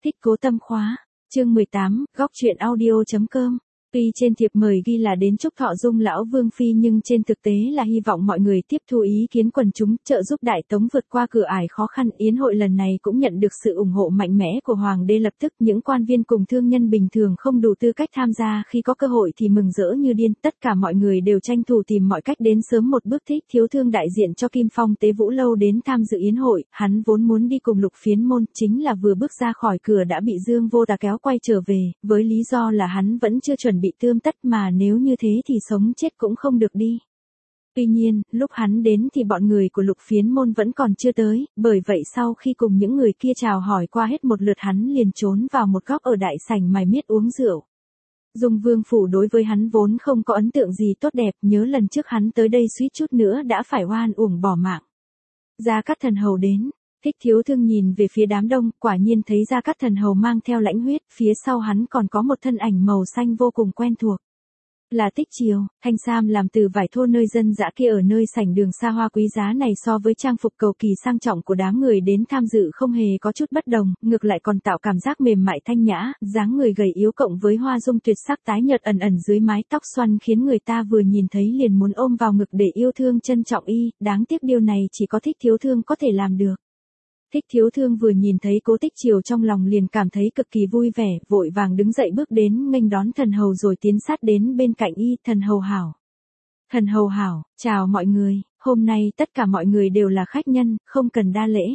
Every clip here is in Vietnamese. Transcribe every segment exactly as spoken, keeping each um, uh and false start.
Thích Cố Tâm khóa. Chương mười tám, góc truyện audio.com. Tuy trên thiệp mời ghi là đến chúc thọ Dung lão vương phi nhưng trên thực tế là hy vọng mọi người tiếp thu ý kiến quần chúng, trợ giúp Đại Tống vượt qua cửa ải khó khăn. Yến hội lần này cũng nhận được sự ủng hộ mạnh mẽ của hoàng đế, lập tức những quan viên cùng thương nhân bình thường không đủ tư cách tham gia khi có cơ hội thì mừng rỡ như điên, tất cả mọi người đều tranh thủ tìm mọi cách đến sớm một bước. Thích Thiếu Thương đại diện cho Kim Phong Tế Vũ Lâu đến tham dự yến hội, hắn vốn muốn đi cùng Lục Phiến Môn, chính là vừa bước ra khỏi cửa đã bị Dương Vô Tà kéo quay trở về, với lý do là hắn vẫn chưa chuẩn bị tươm tất mà nếu như thế thì sống chết cũng không được đi. Tuy nhiên, lúc hắn đến thì bọn người của Lục Phiến Môn vẫn còn chưa tới, bởi vậy sau khi cùng những người kia chào hỏi qua hết một lượt hắn liền trốn vào một góc ở đại sảnh mải miết uống rượu. Dung Vương phủ đối với hắn vốn không có ấn tượng gì tốt đẹp, nhớ lần trước hắn tới đây suýt chút nữa đã phải oan uổng bỏ mạng. Gia Cát Thần Hầu đến. Thích Thiếu Thương nhìn về phía đám đông, quả nhiên thấy Gia Cát Thần Hầu mang theo lãnh huyết, phía sau hắn còn có một thân ảnh màu xanh vô cùng quen thuộc. Là Tích Triều, thanh sam làm từ vải thô nơi dân dã kia ở nơi sảnh đường xa hoa quý giá này so với trang phục cầu kỳ sang trọng của đám người đến tham dự không hề có chút bất đồng, ngược lại còn tạo cảm giác mềm mại thanh nhã, dáng người gầy yếu cộng với hoa dung tuyệt sắc tái nhợt ẩn ẩn dưới mái tóc xoăn khiến người ta vừa nhìn thấy liền muốn ôm vào ngực để yêu thương trân trọng y, đáng tiếc điều này chỉ có Thích Thiếu Thương có thể làm được. Thích Thiếu Thương vừa nhìn thấy Cố Tích Triều trong lòng liền cảm thấy cực kỳ vui vẻ, vội vàng đứng dậy bước đến nghênh đón thần hầu rồi tiến sát đến bên cạnh y. Thần hầu hảo. Thần hầu hảo, chào mọi người, hôm nay tất cả mọi người đều là khách nhân, không cần đa lễ.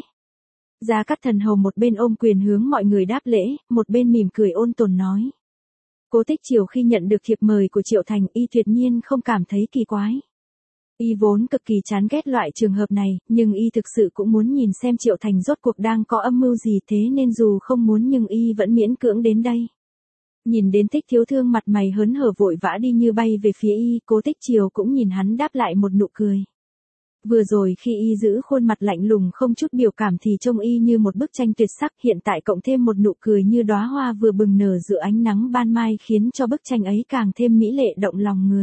Gia Cát Thần Hầu một bên ôm quyền hướng mọi người đáp lễ, một bên mỉm cười ôn tồn nói. Cố Tích Triều khi nhận được thiệp mời của Triệu Thành, y tuyệt nhiên không cảm thấy kỳ quái. Y vốn cực kỳ chán ghét loại trường hợp này, nhưng y thực sự cũng muốn nhìn xem Triệu Thành rốt cuộc đang có âm mưu gì, thế nên dù không muốn nhưng y vẫn miễn cưỡng đến đây. Nhìn đến Thích Thiếu Thương mặt mày hớn hở vội vã đi như bay về phía y, Cố Tích Triều cũng nhìn hắn đáp lại một nụ cười. Vừa rồi khi y giữ khuôn mặt lạnh lùng không chút biểu cảm thì trông y như một bức tranh tuyệt sắc, hiện tại cộng thêm một nụ cười như đóa hoa vừa bừng nở giữa ánh nắng ban mai khiến cho bức tranh ấy càng thêm mỹ lệ động lòng người.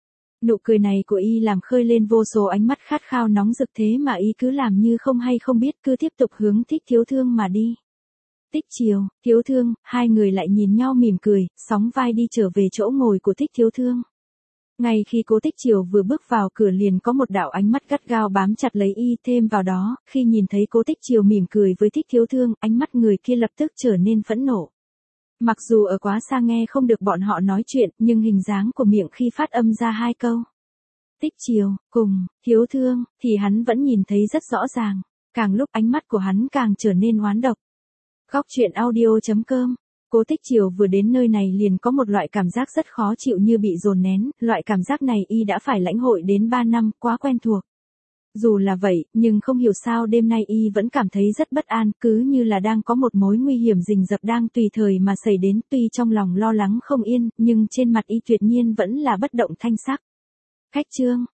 Nụ cười này của y làm khơi lên vô số ánh mắt khát khao nóng rực, thế mà y cứ làm như không hay không biết, cứ tiếp tục hướng Thích Thiếu Thương mà đi. Tích Triều, Thiếu Thương, hai người lại nhìn nhau mỉm cười, sóng vai đi trở về chỗ ngồi của Thích Thiếu Thương. Ngay khi Cố Tích Triều vừa bước vào cửa liền có một đạo ánh mắt gắt gao bám chặt lấy y, thêm vào đó, khi nhìn thấy Cố Tích Triều mỉm cười với Thích Thiếu Thương, ánh mắt người kia lập tức trở nên phẫn nộ. Mặc dù ở quá xa nghe không được bọn họ nói chuyện, nhưng hình dáng của miệng khi phát âm ra hai câu Tích Triều, cùng, Thiếu Thương, thì hắn vẫn nhìn thấy rất rõ ràng, càng lúc ánh mắt của hắn càng trở nên oán độc. Góc truyện audio.com. Cố Tích Triều vừa đến nơi này liền có một loại cảm giác rất khó chịu như bị dồn nén, loại cảm giác này y đã phải lãnh hội đến ba năm, quá quen thuộc. Dù là vậy, nhưng không hiểu sao đêm nay y vẫn cảm thấy rất bất an, cứ như là đang có một mối nguy hiểm rình rập đang tùy thời mà xảy đến, tuy trong lòng lo lắng không yên, nhưng trên mặt y tuyệt nhiên vẫn là bất động thanh sắc. Khách trương,